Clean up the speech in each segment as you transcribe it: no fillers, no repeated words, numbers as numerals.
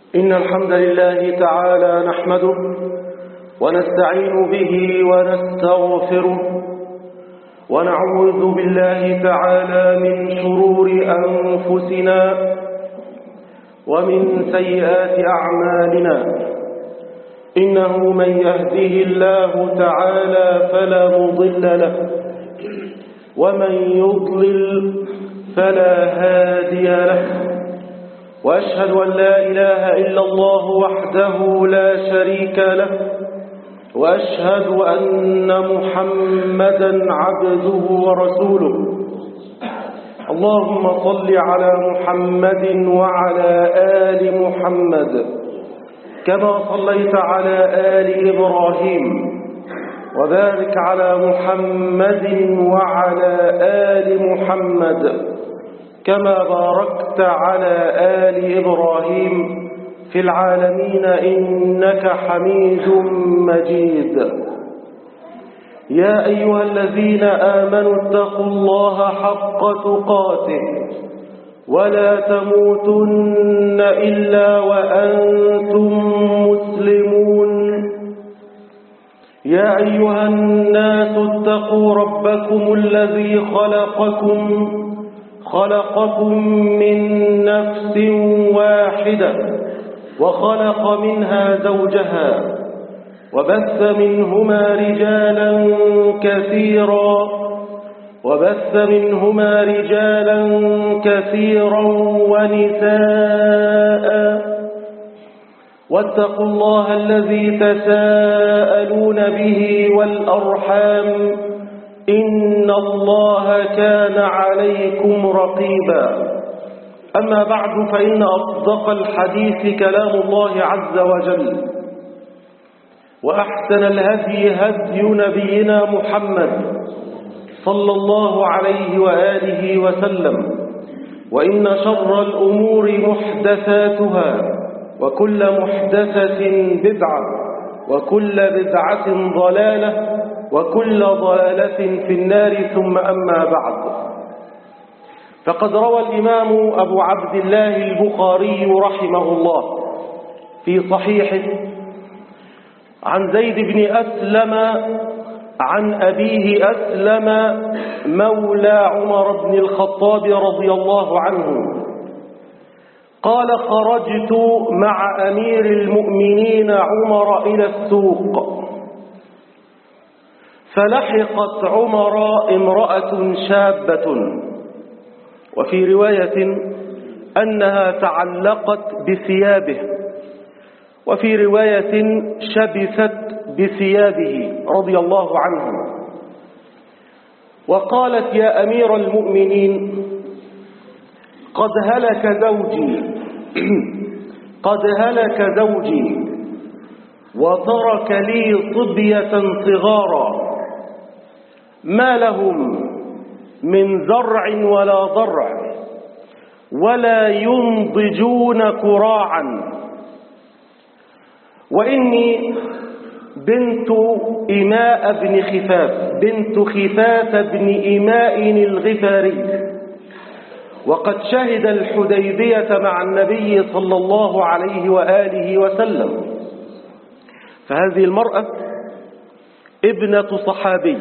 إن الحمد لله تعالى نحمده ونستعين به ونستغفره ونعوذ بالله تعالى من شرور أنفسنا ومن سيئات أعمالنا. إنه من يهده الله تعالى فلا مضل له ومن يضلل فلا هادي له، وأشهد أن لا إله إلا الله وحده لا شريك له، وأشهد أن محمدا عبده ورسوله. اللهم صل على محمد وعلى آل محمد كما صليت على آل إبراهيم، وبارك على محمد وعلى آل محمد كما باركت على آل إبراهيم في العالمين إنك حميد مجيد. يا أيها الذين آمنوا اتقوا الله حق تقاته ولا تموتن إلا وأنتم مسلمون. يا أيها الناس اتقوا ربكم الذي خلقكم من نفس واحدة وخلق منها زوجها وبث منهما رجالا كثيرا ونساء، واتقوا الله الذي تساءلون به والأرحام إن الله كان عليكم رقيبا. أما بعد، فإن أصدق الحديث كلام الله عز وجل، وأحسن الهدي هدي نبينا محمد صلى الله عليه وآله وسلم، وإن شر الأمور محدثاتها، وكل محدثة بدعة، وكل بدعة ضلالة، وكل ضلالة في النار. ثم أما بعد، فقد روى الإمام أبو عبد الله البخاري رحمه الله في صحيحه عن زيد بن أسلم عن أبيه أسلم مولى عمر بن الخطاب رضي الله عنه قال: خرجت مع أمير المؤمنين عمر إلى السوق، فلحقت عمر امرأة شابة، وفي رواية أنها تعلقت بثيابه، وفي رواية شبثت بثيابه رضي الله عنه، وقالت: يا أمير المؤمنين، قد هلك زوجي وترك لي صبية صغارا، ما لهم من زرع ولا ضرع ولا ينضجون كراعا، وإني بنت خفاف بن إماء الغفاري، وقد شهد الحديبية مع النبي صلى الله عليه وآله وسلم. فهذه المرأة ابنة صحابي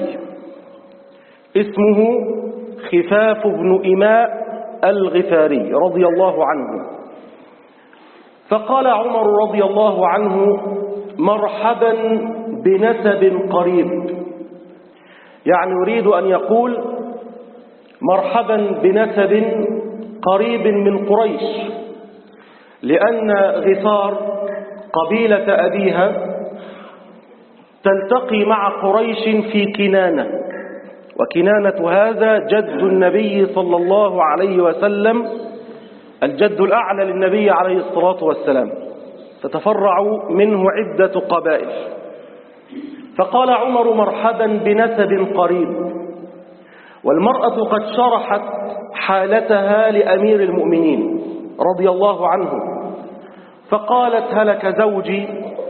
اسمه خفاف بن إماء الغفاري رضي الله عنه. فقال عمر رضي الله عنه: مرحبا بنسب قريب، يعني يريد أن يقول مرحبا بنسب قريب من قريش، لأن غفار قبيلة أبيها تلتقي مع قريش في كنانة، وكنانة هذا جد النبي صلى الله عليه وسلم، الجد الأعلى للنبي عليه الصلاة والسلام، تتفرع منه عدة قبائل. فقال عمر: مرحبا بنسب قريب. والمرأة قد شرحت حالتها لأمير المؤمنين رضي الله عنه، فقالت: هلك زوجي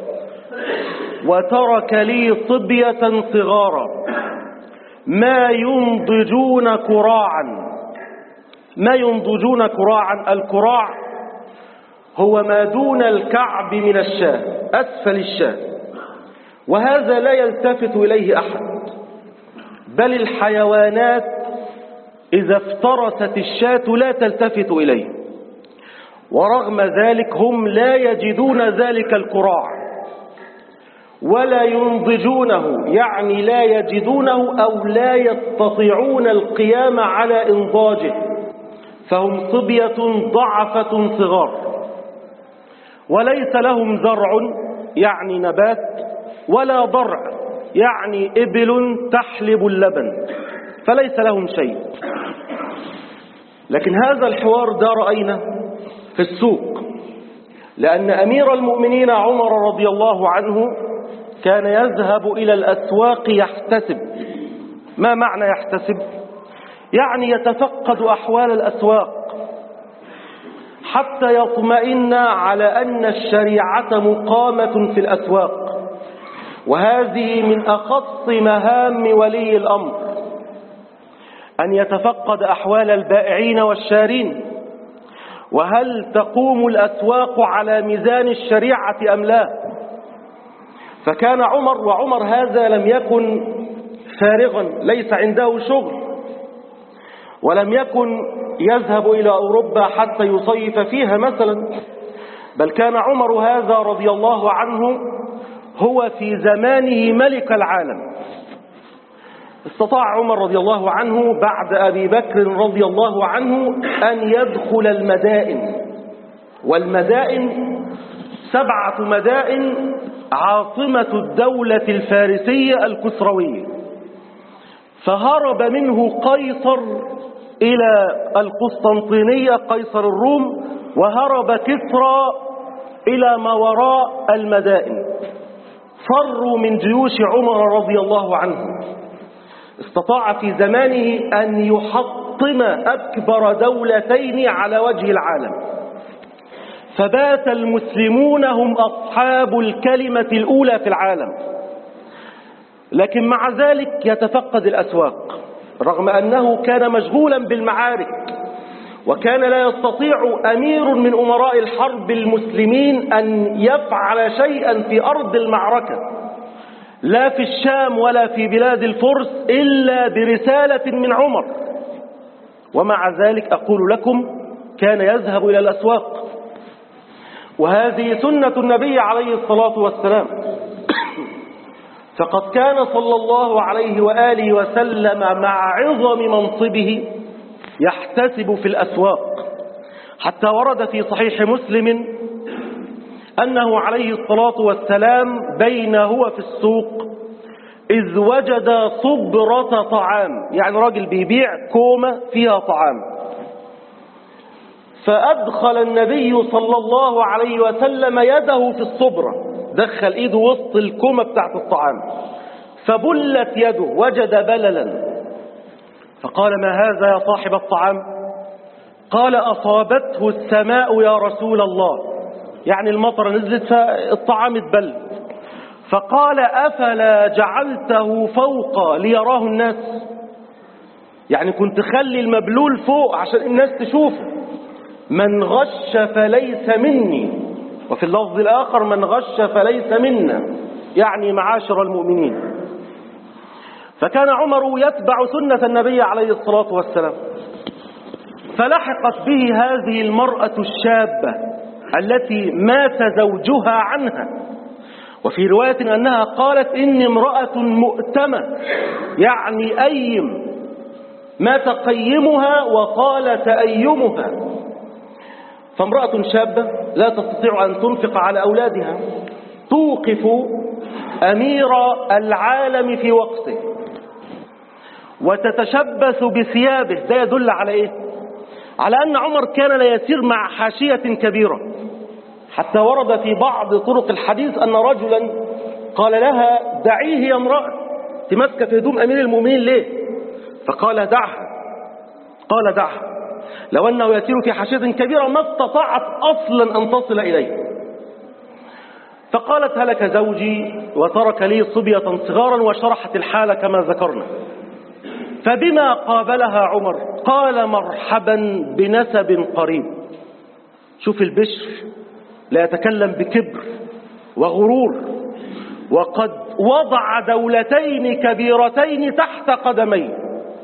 وترك لي صبية صغارا ما ينضجون كراعا. ما ينضجون كراعا، الكراع هو ما دون الكعب من الشاة، أسفل الشاة، وهذا لا يلتفت إليه أحد، بل الحيوانات إذا افترست الشاة لا تلتفت إليه، ورغم ذلك هم لا يجدون ذلك الكراع ولا ينضجونه، يعني لا يجدونه أو لا يستطيعون القيام على إنضاجه، فهم صبية ضعفة صغار، وليس لهم زرع يعني نبات، ولا ضرع يعني إبل تحلب اللبن، فليس لهم شيء. لكن هذا الحوار دار أين؟ في السوق، لأن أمير المؤمنين عمر رضي الله عنه كان يذهب إلى الأسواق يحتسب. ما معنى يحتسب؟ يعني يتفقد أحوال الأسواق حتى يطمئن على أن الشريعة مقامة في الأسواق، وهذه من أخص مهام ولي الأمر، أن يتفقد أحوال البائعين والشارين، وهل تقوم الأسواق على ميزان الشريعة أم لا. فكان عمر، وعمر هذا لم يكن فارغا، ليس عنده شغل، ولم يكن يذهب إلى أوروبا حتى يصيف فيها مثلا، بل كان عمر هذا رضي الله عنه هو في زمانه ملك العالم. استطاع عمر رضي الله عنه بعد أبي بكر رضي الله عنه أن يدخل المدائن، والمدائن 7 مدائن عاصمة الدولة الفارسية الكسروية، فهرب منه قيصر إلى القسطنطينية قيصر الروم، وهرب كسرى إلى ما وراء المدائن، فروا من جيوش عمر رضي الله عنه. استطاع في زمانه أن يحطم أكبر دولتين على وجه العالم، فبات المسلمون هم أصحاب الكلمة الأولى في العالم. لكن مع ذلك يتفقد الأسواق، رغم أنه كان مشغولا بالمعارك، وكان لا يستطيع أمير من أمراء الحرب المسلمين أن يفعل شيئا في أرض المعركة، لا في الشام ولا في بلاد الفرس، إلا برسالة من عمر. ومع ذلك أقول لكم كان يذهب إلى الأسواق، وهذه سنة النبي عليه الصلاة والسلام. فقد كان صلى الله عليه وآله وسلم مع عظم منصبه يحتسب في الأسواق، حتى ورد في صحيح مسلم أنه عليه الصلاة والسلام بين هو في السوق إذ وجد صبرة طعام، يعني راجل بيبيع كومة فيها طعام، فأدخل النبي صلى الله عليه وسلم يده في الصبرة، دخل إيده وسط الكومة بتاعت الطعام، فبلت يده، وجد بللا، فقال: ما هذا يا صاحب الطعام؟ قال: أصابته السماء يا رسول الله، يعني المطر نزلت فالطعام اتبل. فقال: أفلا جعلته فوق ليراه الناس؟ يعني كنت خلي المبلول فوق عشان الناس تشوفه. من غش فليس مني، وفي اللفظ الآخر: من غش فليس منا، يعني معاشر المؤمنين. فكان عمر يتبع سنة النبي عليه الصلاة والسلام، فلحقت به هذه المرأة الشابة التي مات زوجها عنها، وفي رواية أنها قالت: إني امرأة مؤتمة، يعني أيم، مات قيمها وقال تأيمها. فامرأة شابة لا تستطيع أن تنفق على أولادها، توقف أمير العالم في وقته وتتشبث بثيابه. ده يدل على إيه؟ على أن عمر كان لا يسير مع حاشية كبيرة، حتى ورد في بعض طرق الحديث أن رجلا قال لها: دعيه يا امرأة، تمسك في هدوم أمير المؤمنين ليه؟ فقال: دعها. قال: دعها، لو أنه يسير في حاشية كبيرة ما استطاعت أصلا أن تصل إليه. فقالت: هلك زوجي وترك لي صبية صغارا، وشرحت الحالة كما ذكرنا. فبما قابلها عمر؟ قال: مرحبا بنسب قريب. شوف البشر لا يتكلم بكبر وغرور، وقد وضع دولتين كبيرتين تحت قدميه.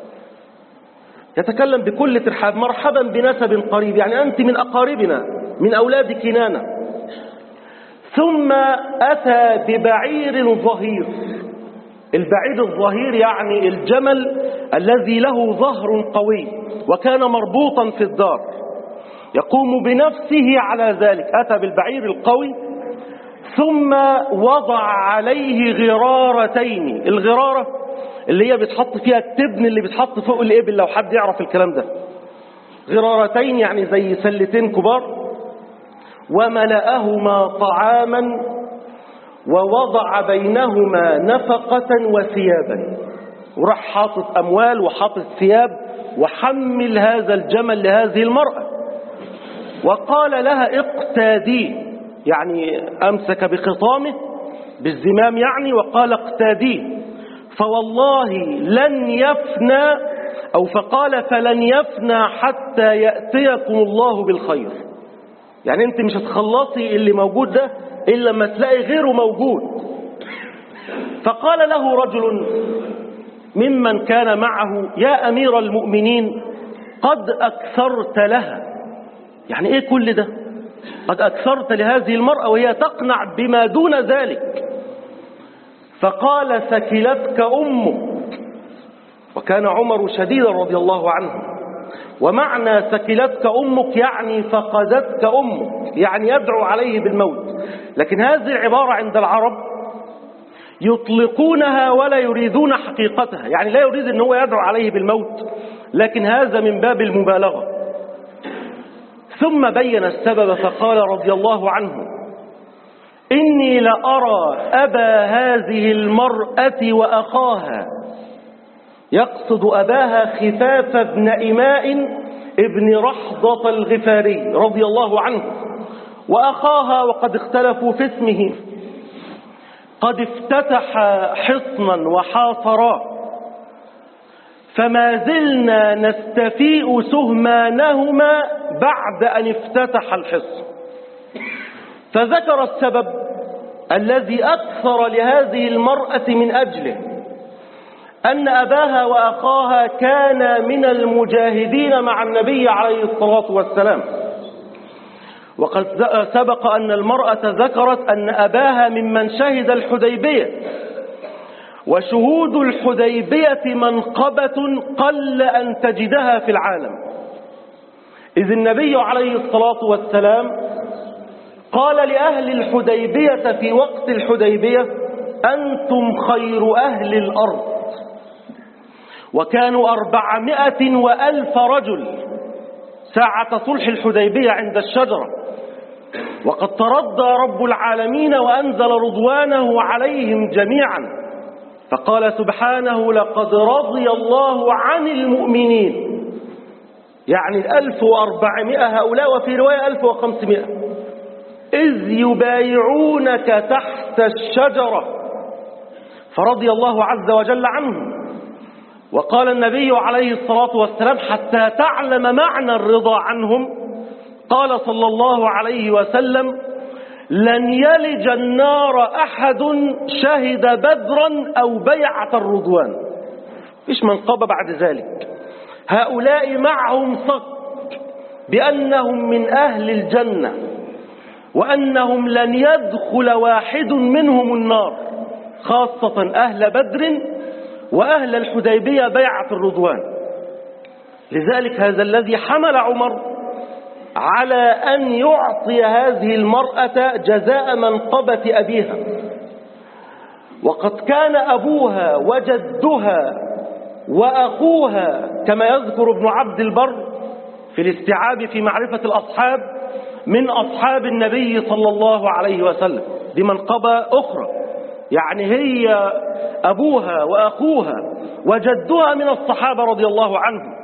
يتكلم بكل ترحاب: مرحبا بنسب قريب، يعني أنت من أقاربنا، من أولاد كنانة. ثم أتى ببعير ظهير. البعير الظهير يعني الجمل الذي له ظهر قوي وكان مربوطا في الدار، يقوم بنفسه على ذلك. أتى بالبعير القوي ثم وضع عليه غرارتين. الغرارة اللي هي بتحط فيها التبن اللي بتحط فوق الإبل، لو حد يعرف الكلام ده. غرارتين يعني زي سلتين كبار. وملأهما طعاما ووضع بينهما نفقة وثيابا. وراح حاطط أموال وحاطط ثياب وحمل هذا الجمل لهذه المرأة، وقال لها: اقتاديه، يعني أمسك بخطامه بالزمام يعني، وقال: اقتاديه، فوالله لن يفنى، أو فقال: فلن يفنى حتى يأتيكم الله بالخير. يعني أنت مش هتخلصي اللي موجود ده إلا لما تلاقي غيره موجود. فقال له رجل ممن كان معه: يا أمير المؤمنين، قد أكثرت لها. يعني إيه كل ده؟ قد أكثرت لهذه المرأة وهي تقنع بما دون ذلك. فقال: ثكلتك أمك. وكان عمر شديدا رضي الله عنه، ومعنى ثكلتك أمك يعني فقدتك أمك، يعني يدعو عليه بالموت. لكن هذه العبارة عند العرب يطلقونها ولا يريدون حقيقتها، يعني لا يريد أن هو يدعو عليه بالموت، لكن هذا من باب المبالغة. ثم بين السبب فقال رضي الله عنه: إني لأرى أبا هذه المرأة وأخاها، يقصد أباها خفاف بن إماء ابن رحضة الغفاري رضي الله عنه، وأخاها وقد اختلفوا في اسمه، قد افتتح حصنا وحاصراه، فما زلنا نستفيء سهمانهما بعد أن افتتح الحصن. فذكر السبب الذي أكثر لهذه المرأة من أجله، أن أباها وأخاها كانا من المجاهدين مع النبي عليه الصلاة والسلام. وقد سبق أن المرأة ذكرت أن أباها ممن شهد الحديبية، وشهود الحديبية منقبة قل أن تجدها في العالم، إذ النبي عليه الصلاة والسلام قال لأهل الحديبية في وقت الحديبية: أنتم خير أهل الأرض. وكانوا 400,000 رجل ساعة صلح الحديبية عند الشجرة، وقد ترضى رب العالمين وأنزل رضوانه عليهم جميعا، فقال سبحانه: لقد رضي الله عن المؤمنين، يعني 1400 هؤلاء، وفي رواية 1500، إذ يبايعونك تحت الشجرة، فرضي الله عز وجل عنهم. وقال النبي عليه الصلاة والسلام: حتى تعلم معنى الرضا عنهم، قال صلى الله عليه وسلم: لن يلج النار أحد شهد بدرا أو بيعة الرضوان. إيش منقبة بعد ذلك؟ هؤلاء معهم صك بأنهم من أهل الجنة، وأنهم لن يدخل واحد منهم النار، خاصة أهل بدر وأهل الحديبية بيعة الرضوان. لذلك هذا الذي حمل عمر على أن يعطي هذه المرأة جزاء منقبة أبيها. وقد كان أبوها وجدها وأخوها، كما يذكر ابن عبد البر في الاستيعاب في معرفة الأصحاب، من أصحاب النبي صلى الله عليه وسلم. دي منقبة أخرى، يعني هي أبوها وأخوها وجدها من الصحابة رضي الله عنهم.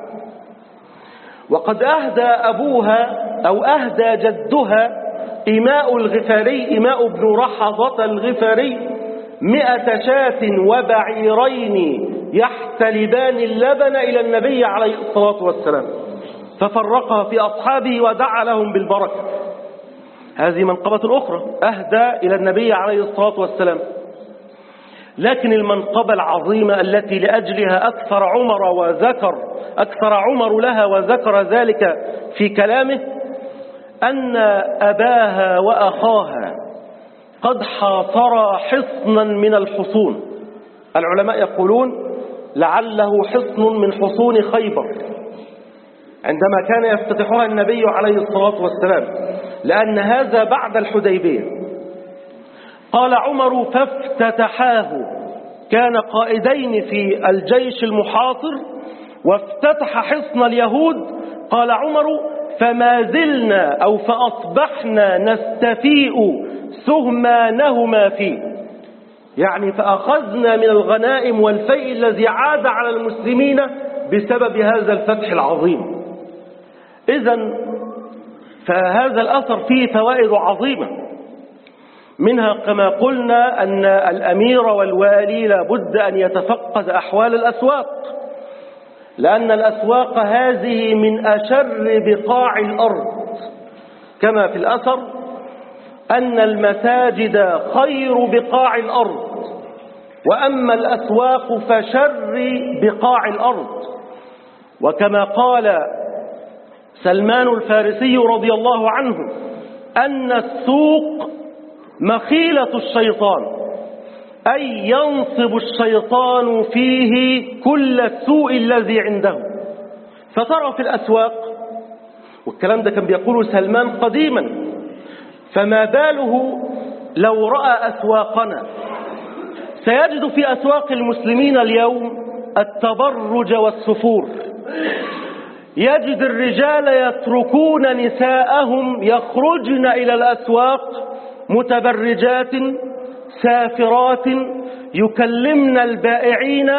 وقد أهدى أبوها أو أهدى جدها إماء الغفاري، إماء بن رحضة الغفاري، 100 شاة وبعيرين يحتلبان اللبن إلى النبي عليه الصلاة والسلام، ففرقها في أصحابه ودعا لهم بالبركة. هذه منقبة أخرى أهدى إلى النبي عليه الصلاة والسلام. لكن المنقبة العظيمة التي لأجلها أكثر عمر لها وذكر ذلك في كلامه أن أباها وأخاها قد حاصرا حصنا من الحصون. العلماء يقولون لعله حصن من حصون خيبر عندما كان يفتتحها النبي عليه الصلاة والسلام، لأن هذا بعد الحديبية. قال عمر فافتتحاه، كان قائدين في الجيش المحاصر وافتتح حصن اليهود. قال عمر فما زلنا أو فأصبحنا نستفيء سهمانهما فيه، يعني فأخذنا من الغنائم والفيء الذي عاد على المسلمين بسبب هذا الفتح العظيم. إذن فهذا الأثر فيه فوائد عظيمة، منها كما قلنا أن الأمير والوالي لابد أن يتفقد أحوال الأسواق، لأن الأسواق هذه من أشر بقاع الأرض، كما في الأثر أن المساجد خير بقاع الأرض، وأما الأسواق فشر بقاع الأرض. وكما قال سلمان الفارسي رضي الله عنه أن السوق مخيلة الشيطان، أي ينصب الشيطان فيه كل السوء الذي عنده. فترى في الأسواق، والكلام ده كان بيقوله سلمان قديما، فما باله لو رأى أسواقنا، سيجد في أسواق المسلمين اليوم التبرج والسفور. يجد الرجال يتركون نساءهم يخرجن إلى الأسواق متبرجات سافرات، يكلمن البائعين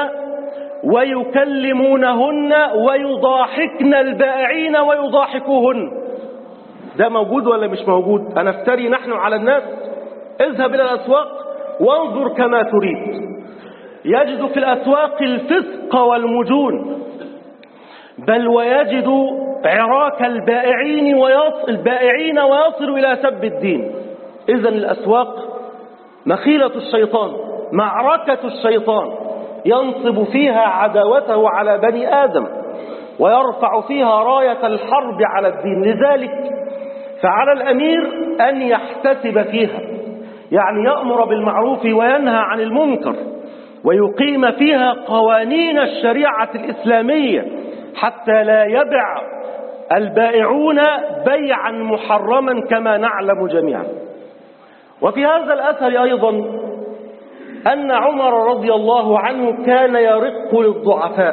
ويكلمونهن ويضاحكن البائعين ويضاحكوهن. ده موجود ولا مش موجود؟ أنا افتري نحن على الناس؟ اذهب إلى الأسواق وانظر كما تريد. يجد في الأسواق الفسق والمجون، بل ويجد عراك البائعين ويصل إلى سب الدين. إذن الأسواق مخيلة الشيطان، معركة الشيطان، ينصب فيها عداوته على بني آدم ويرفع فيها راية الحرب على الدين. لذلك فعلى الأمير أن يحتسب فيها، يعني يأمر بالمعروف وينهى عن المنكر، ويقيم فيها قوانين الشريعة الإسلامية حتى لا يبع البائعون بيعا محرما كما نعلم جميعا. وفي هذا الأثر أيضا أن عمر رضي الله عنه كان يرق للضعفاء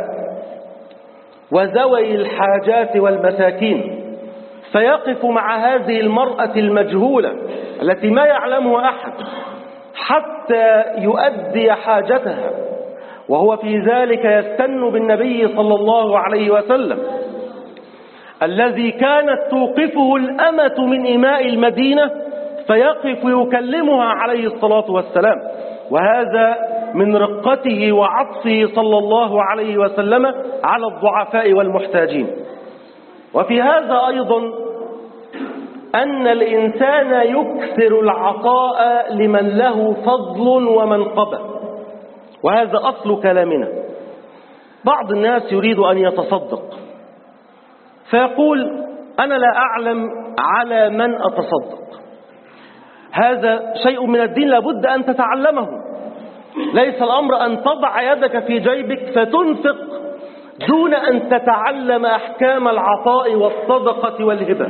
وذوي الحاجات والمساكين، فيقف مع هذه المرأة المجهولة التي ما يعلمها أحد حتى يؤدي حاجتها، وهو في ذلك يستن بالنبي صلى الله عليه وسلم الذي كانت توقفه الأمة من إماء المدينة، فيقف يكلمها عليه الصلاة والسلام. وهذا من رقته وعطفه صلى الله عليه وسلم على الضعفاء والمحتاجين. وفي هذا أيضا أن الإنسان يكثر العطاء لمن له فضل ومنقبة، وهذا أصل كلامنا. بعض الناس يريد أن يتصدق فيقول أنا لا أعلم على من أتصدق. هذا شيء من الدين لابد أن تتعلمه. ليس الأمر أن تضع يدك في جيبك فتنفق دون أن تتعلم أحكام العطاء والصدقة والهبة،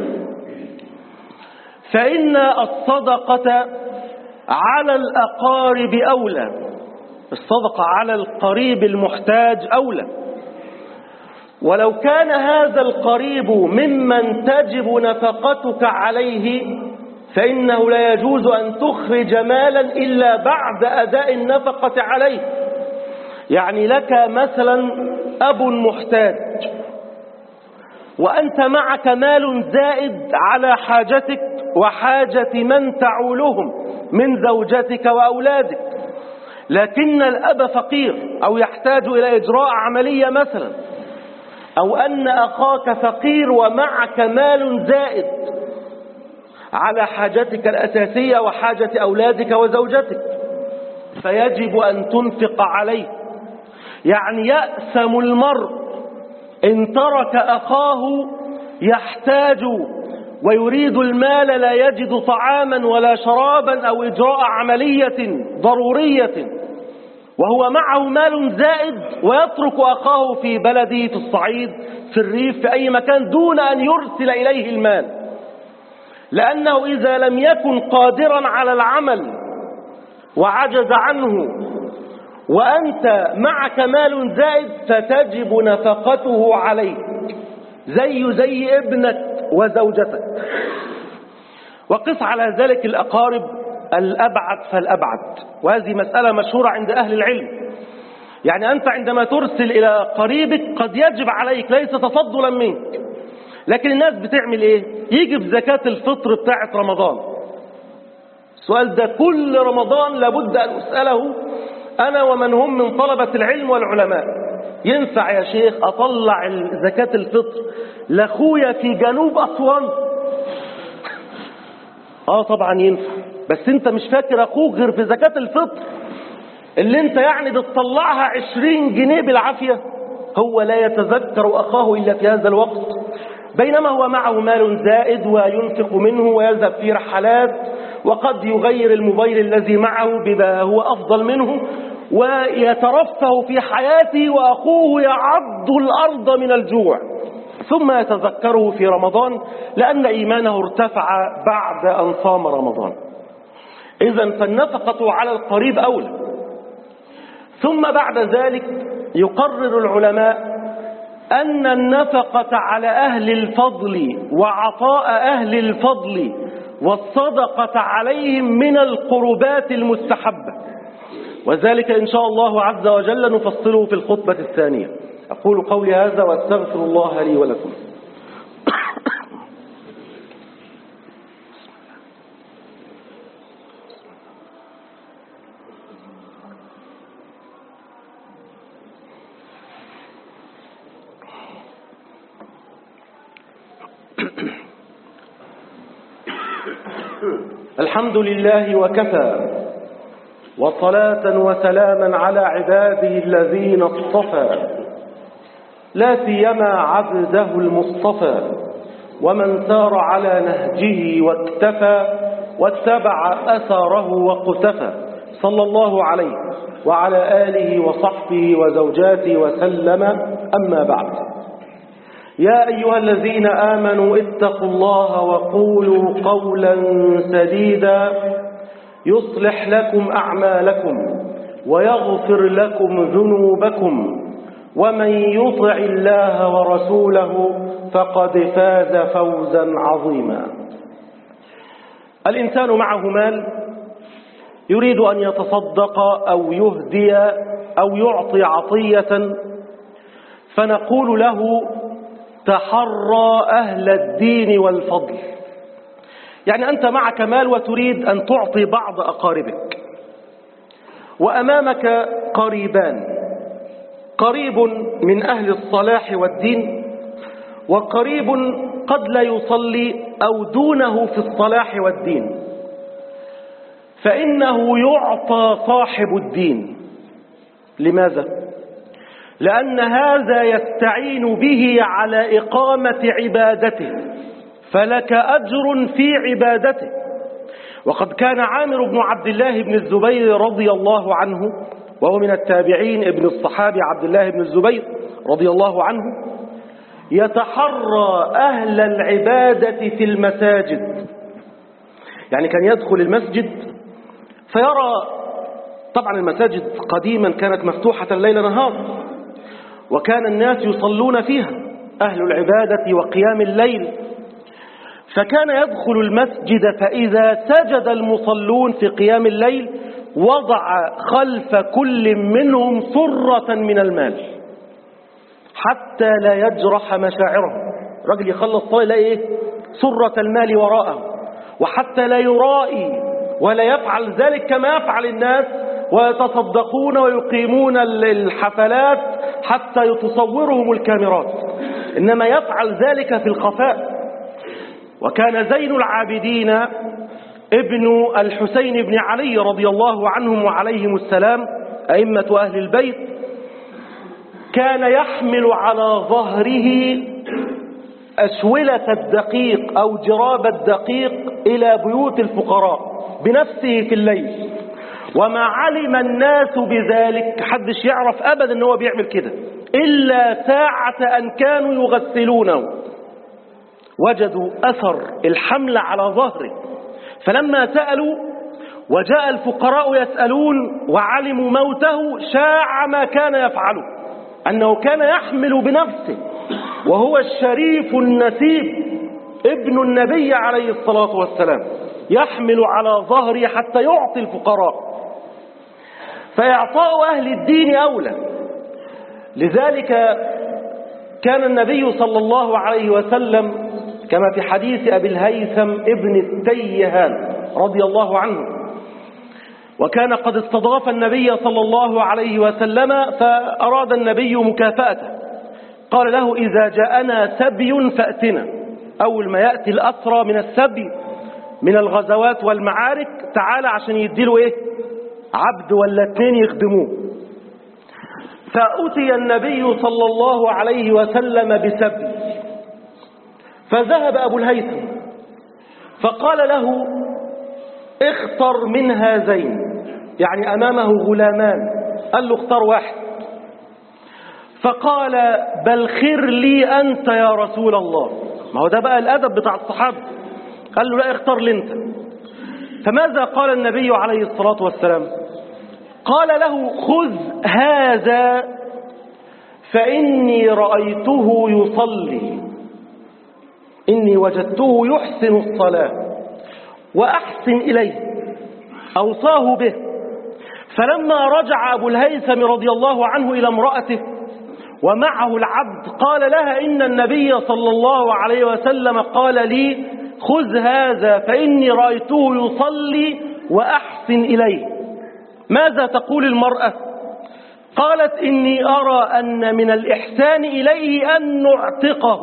فإن الصدقة على الأقارب أولى، الصدقة على القريب المحتاج أولى. ولو كان هذا القريب ممن تجب نفقتك عليه فإنه لا يجوز أن تخرج مالا إلا بعد أداء النفقة عليه. يعني لك مثلا أب محتاج وأنت معك مال زائد على حاجتك وحاجة من تعولهم من زوجتك وأولادك، لكن الأب فقير أو يحتاج إلى إجراء عملية مثلا، أو أن أخاك فقير ومعك مال زائد على حاجتك الأساسية وحاجة أولادك وزوجتك، فيجب أن تنفق عليه. يعني يأثم المرء إن ترك أخاه يحتاج ويريد المال لا يجد طعاما ولا شرابا أو إجراء عملية ضرورية وهو معه مال زائد، ويترك أخاه في بلده، في الصعيد، في الريف، في أي مكان، دون أن يرسل إليه المال، لأنه إذا لم يكن قادرا على العمل وعجز عنه وأنت معك مال زائد فتجب نفقته عليك زي ابنك وزوجتك. وقس على ذلك الأقارب الأبعد فالأبعد، وهذه مسألة مشهورة عند أهل العلم. يعني أنت عندما ترسل إلى قريبك قد يجب عليك ليس تفضلا منك، لكن الناس بتعمل إيه؟ يجي في زكاة الفطر بتاعة رمضان. السؤال ده كل رمضان لابد أن أسأله أنا ومن هم من طلبة العلم والعلماء. ينفع يا شيخ أطلع زكاة الفطر لأخويا في جنوب أسوان؟ طبعا ينفع، بس انت مش فاكر أخوك غير في زكاة الفطر اللي انت يعني بتطلعها 20 جنيه بالعافية. هو لا يتذكر أخاه إلا في هذا الوقت، بينما هو معه مال زائد وينفق منه ويذهب في رحلات، وقد يغير الموبايل الذي معه بما هو أفضل منه ويترفه في حياته، وأخوه يعض الأرض من الجوع، ثم يتذكره في رمضان لأن إيمانه ارتفع بعد أن صام رمضان. إذن فالنفقة على القريب أولى. ثم بعد ذلك يقرر العلماء أن النفقة على أهل الفضل وعطاء أهل الفضل والصدقة عليهم من القربات المستحبة، وذلك إن شاء الله عز وجل نفصله في الخطبة الثانية. أقول قولي هذا وأستغفر الله لي ولكم. الحمد لله وكفى، وصلاة وسلاما على عباده الذين اصطفى، لا سيما عبده المصطفى، ومن سار على نهجه واكتفى واتبع أثره وقتفى، صلى الله عليه وعلى آله وصحبه وزوجاته وسلم. أما بعد، يا أيها الذين آمنوا اتقوا الله وقولوا قولا سديدا يصلح لكم أعمالكم ويغفر لكم ذنوبكم، ومن يطع الله ورسوله فقد فاز فوزا عظيما. الإنسان معه مال يريد أن يتصدق أو يهدي أو يعطي عطية، فنقول له تحرى أهل الدين والفضل. يعني أنت معك مال وتريد أن تعطي بعض أقاربك، وأمامك قريبان، قريب من أهل الصلاح والدين، وقريب قد لا يصلي أو دونه في الصلاح والدين، فإنه يعطى صاحب الدين. لماذا؟ لأن هذا يستعين به على إقامة عبادته، فلك أجر في عبادته. وقد كان عامر بن عبد الله بن الزبير رضي الله عنه، وهو من التابعين ابن الصحابي عبد الله بن الزبير رضي الله عنه، يتحرى أهل العبادة في المساجد. يعني كان يدخل المسجد فيرى، طبعا المساجد قديما كانت مفتوحة الليل نهار، وكان الناس يصلون فيها، أهل العبادة وقيام الليل، فكان يدخل المسجد فإذا سجد المصلون في قيام الليل وضع خلف كل منهم صرة من المال حتى لا يجرح مشاعرهم. رجل يخلص صلاة يلاقي ايه؟ صرة المال وراءه، وحتى لا يرائي ولا يفعل ذلك كما يفعل الناس ويتصدقون ويقيمون الحفلات حتى تصورهم الكاميرات، إنما يفعل ذلك في الخفاء. وكان زين العابدين ابن الحسين بن علي رضي الله عنهم وعليهم السلام أئمة أهل البيت كان يحمل على ظهره أسولة الدقيق أو جراب الدقيق إلى بيوت الفقراء بنفسه في الليل، وما علم الناس بذلك، حدش يعرف أبدا أنه بيعمل كده إلا ساعة أن كانوا يغسلونه وجدوا أثر الحمل على ظهره، فلما سألوا وجاء الفقراء يسألون وعلموا موته شاع ما كان يفعله، أنه كان يحمل بنفسه وهو الشريف النسيب ابن النبي عليه الصلاة والسلام، يحمل على ظهره حتى يعطي الفقراء، فإعطاء أهل الدين أولى. لذلك كان النبي صلى الله عليه وسلم كما في حديث أبي الهيثم ابن التيهان رضي الله عنه، وكان قد استضاف النبي صلى الله عليه وسلم فأراد النبي مكافأته، قال له إذا جاءنا سبي فأتنا، أول ما يأتي الأسرى من السبي من الغزوات والمعارك تعالى عشان يديله إيه؟ عبد ولا اتنين يخدموه. فأتي النبي صلى الله عليه وسلم بسبي، فذهب أبو الهيثم فقال له اختر من هذين، يعني أمامه غلامان، قال له اختار واحد، فقال بل خر لي أنت يا رسول الله، ما هو ده بقى الأدب بتاع الصحابة، قال له لا اختار لي أنت. فماذا قال النبي عليه الصلاة والسلام؟ قال له خذ هذا فإني رأيته يصلي، إني وجدته يحسن الصلاة وأحسن إليه، أوصاه به. فلما رجع أبو الهيثم رضي الله عنه إلى امرأته ومعه العبد قال لها إن النبي صلى الله عليه وسلم قال لي خذ هذا فإني رأيته يصلي وأحسن إليه. ماذا تقول المرأة؟ قالت إني أرى أن من الإحسان إليه أن نعتقه،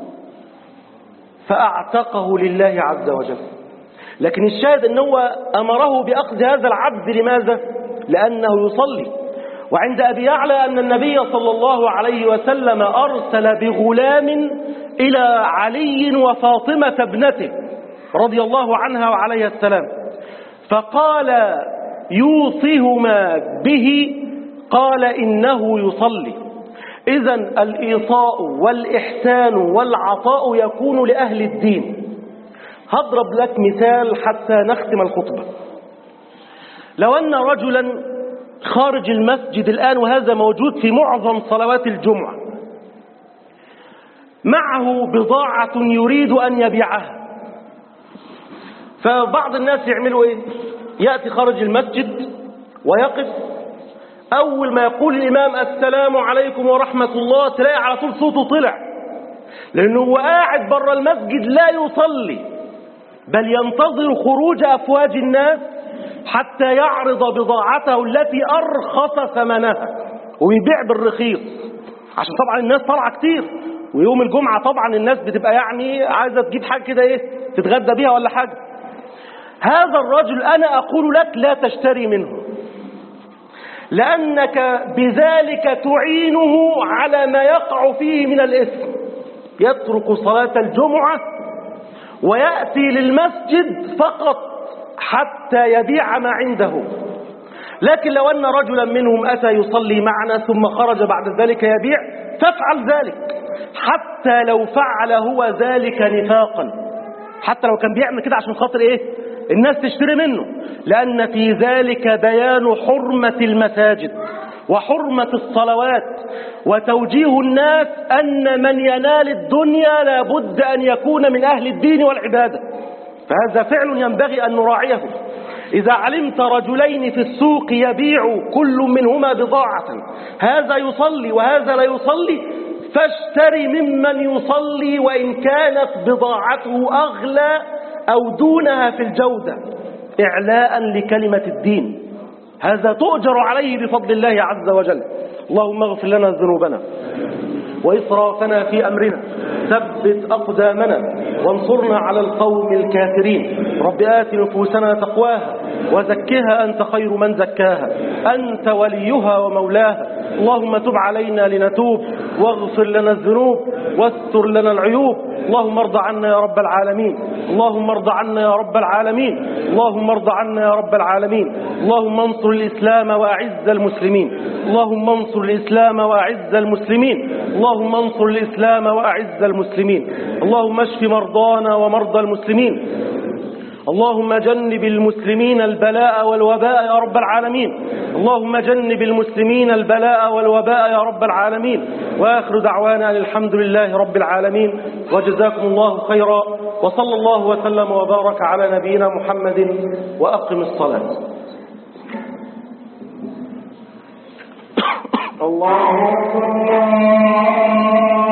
فأعتقه لله عز وجل. لكن الشاهد أنه أمره بأخذ هذا العبد، لماذا؟ لأنه يصلي. وعند أبي يعلى أن النبي صلى الله عليه وسلم أرسل بغلام إلى علي وفاطمة ابنته رضي الله عنها وعليها السلام، فقال يوصيهما به، قال إنه يصلي. إذن الإيصاء والإحسان والعطاء يكون لأهل الدين. هضرب لك مثال حتى نختم الخطبة. لو أن رجلا خارج المسجد الآن، وهذا موجود في معظم صلوات الجمعة، معه بضاعة يريد أن يبيعها، فبعض الناس يعملوا إيه؟ يأتي خارج المسجد ويقف، أول ما يقول الإمام السلام عليكم ورحمة الله تلاقي على طول صوته طلع، لأنه هو قاعد بره المسجد لا يصلي، بل ينتظر خروج أفواج الناس حتى يعرض بضاعته التي أرخص ثمنها ويبيع بالرخيص، عشان طبعا الناس طالعة كتير، ويوم الجمعة طبعا الناس بتبقى يعني عايزة تجيب حاجة كده إيه تتغدى بيها ولا حاجة. هذا الرجل أنا أقول لك لا تشتري منه، لأنك بذلك تعينه على ما يقع فيه من الإثم، يترك صلاة الجمعة ويأتي للمسجد فقط حتى يبيع ما عنده. لكن لو أن رجلا منهم أتى يصلي معنا ثم خرج بعد ذلك يبيع، فافعل ذلك، حتى لو فعل هو ذلك نفاقا، حتى لو كان بيعمل كده عشان خاطر إيه؟ الناس تشتري منه، لأن في ذلك بيان حرمة المساجد وحرمة الصلوات، وتوجيه الناس أن من ينال الدنيا لابد أن يكون من أهل الدين والعبادة، فهذا فعل ينبغي أن نراعيه. إذا علمت رجلين في السوق يبيع كل منهما بضاعة، هذا يصلي وهذا لا يصلي، فاشتري ممن يصلي وإن كانت بضاعته أغلى أو دونها في الجودة، إعلاء لكلمة الدين، هذا تؤجر عليه بفضل الله عز وجل. اللهم اغفر لنا ذنوبنا وإسرافنا في أمرنا، ثبت أقدامنا وانصرنا على القوم الكافرين. رب آت نفوسنا تقواها وزكها أنت خير من زكاها، أنت وليها ومولاها. اللهم تب علينا لنتوب، واغفر لنا الذنوب، واستر لنا العيوب. اللهم ارض عنا يا رب العالمين، اللهم ارض عنا يا رب العالمين، اللهم ارض عنا يا رب العالمين. اللهم انصر الإسلام وأعز المسلمين، اللهم انصر الإسلام وأعز المسلمين، اللهم انصر الإسلام وأعز المسلمين. اللهم اشف مرضانا ومرضى المسلمين. اللهم جنب المسلمين البلاء والوباء يا رب العالمين، اللهم جنب المسلمين البلاء والوباء يا رب العالمين. وآخر دعوانا الحمد لله رب العالمين، وجزاكم الله خيرا، وصلى الله وسلم وبارك على نبينا محمد. وأقم الصلاة. الله أكبر.